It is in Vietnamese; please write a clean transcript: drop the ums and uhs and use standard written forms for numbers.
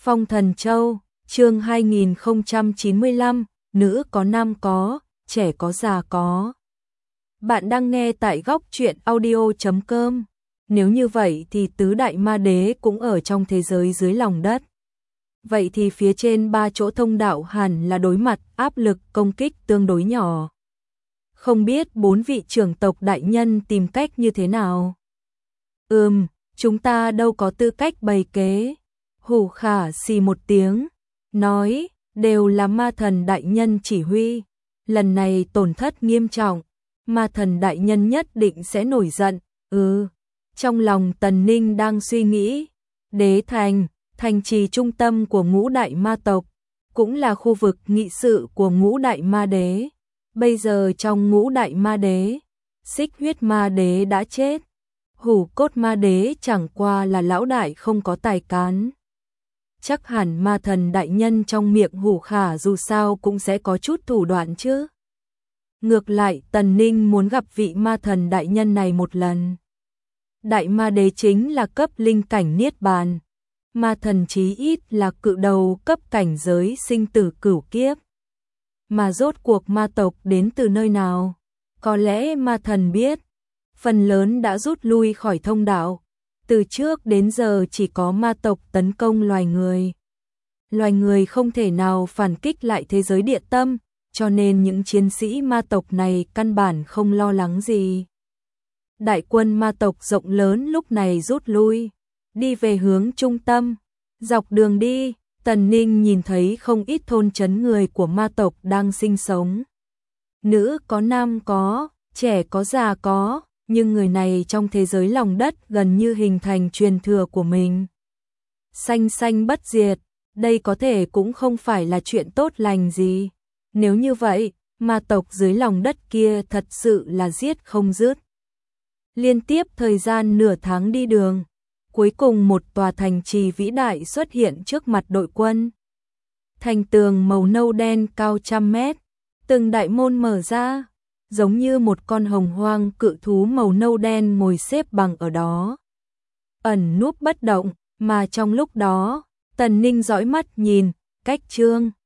Phong Thần Châu, chương 2095, nữ có nam có, trẻ có già có. Bạn đang nghe tại góc truyện audio.com. Nếu như vậy thì tứ đại ma đế cũng ở trong thế giới dưới lòng đất. Vậy thì phía trên ba chỗ thông đạo hẳn là đối mặt áp lực công kích tương đối nhỏ. Không biết bốn vị trưởng tộc đại nhân tìm cách như thế nào? Chúng ta đâu có tư cách bày kế. Hủ Khả xì một tiếng, nói, đều là ma thần đại nhân chỉ huy. Lần này tổn thất nghiêm trọng, ma thần đại nhân nhất định sẽ nổi giận. Trong lòng Tần Ninh đang suy nghĩ, Đế Thành, thành trì trung tâm của ngũ đại ma tộc, cũng là khu vực nghị sự của ngũ đại ma đế. Bây giờ trong ngũ đại ma đế, Xích Huyết ma đế đã chết, Hủ Cốt ma đế chẳng qua là lão đại không có tài cán. Chắc hẳn ma thần đại nhân trong miệng Hủ Khả dù sao cũng sẽ có chút thủ đoạn chứ. Ngược lại Tần Ninh muốn gặp vị ma thần đại nhân này một lần. Đại ma đế chính là cấp linh cảnh niết bàn, ma thần chí ít là cự đầu cấp cảnh giới sinh tử cửu kiếp. Mà rốt cuộc ma tộc đến từ nơi nào? Có lẽ ma thần biết, phần lớn đã rút lui khỏi thông đạo. Từ trước đến giờ chỉ có ma tộc tấn công loài người. Loài người không thể nào phản kích lại thế giới địa tâm, cho nên những chiến sĩ ma tộc này căn bản không lo lắng gì. Đại quân ma tộc rộng lớn lúc này rút lui, đi về hướng trung tâm. Dọc đường đi, Tần Ninh nhìn thấy không ít thôn trấn người của ma tộc đang sinh sống. Nữ có nam có, trẻ có già có, nhưng người này trong thế giới lòng đất gần như hình thành truyền thừa của mình. Sanh sanh bất diệt, đây có thể cũng không phải là chuyện tốt lành gì. Nếu như vậy, ma tộc dưới lòng đất kia thật sự là giết không dứt. Liên tiếp thời gian nửa tháng đi đường, cuối cùng một tòa thành trì vĩ đại xuất hiện trước mặt đội quân. Thành tường màu nâu đen cao trăm mét, từng đại môn mở ra, giống như một con hồng hoang cự thú màu nâu đen ngồi xếp bằng ở đó. Ẩn núp bất động, mà trong lúc đó, Tần Ninh dõi mắt nhìn, cách chương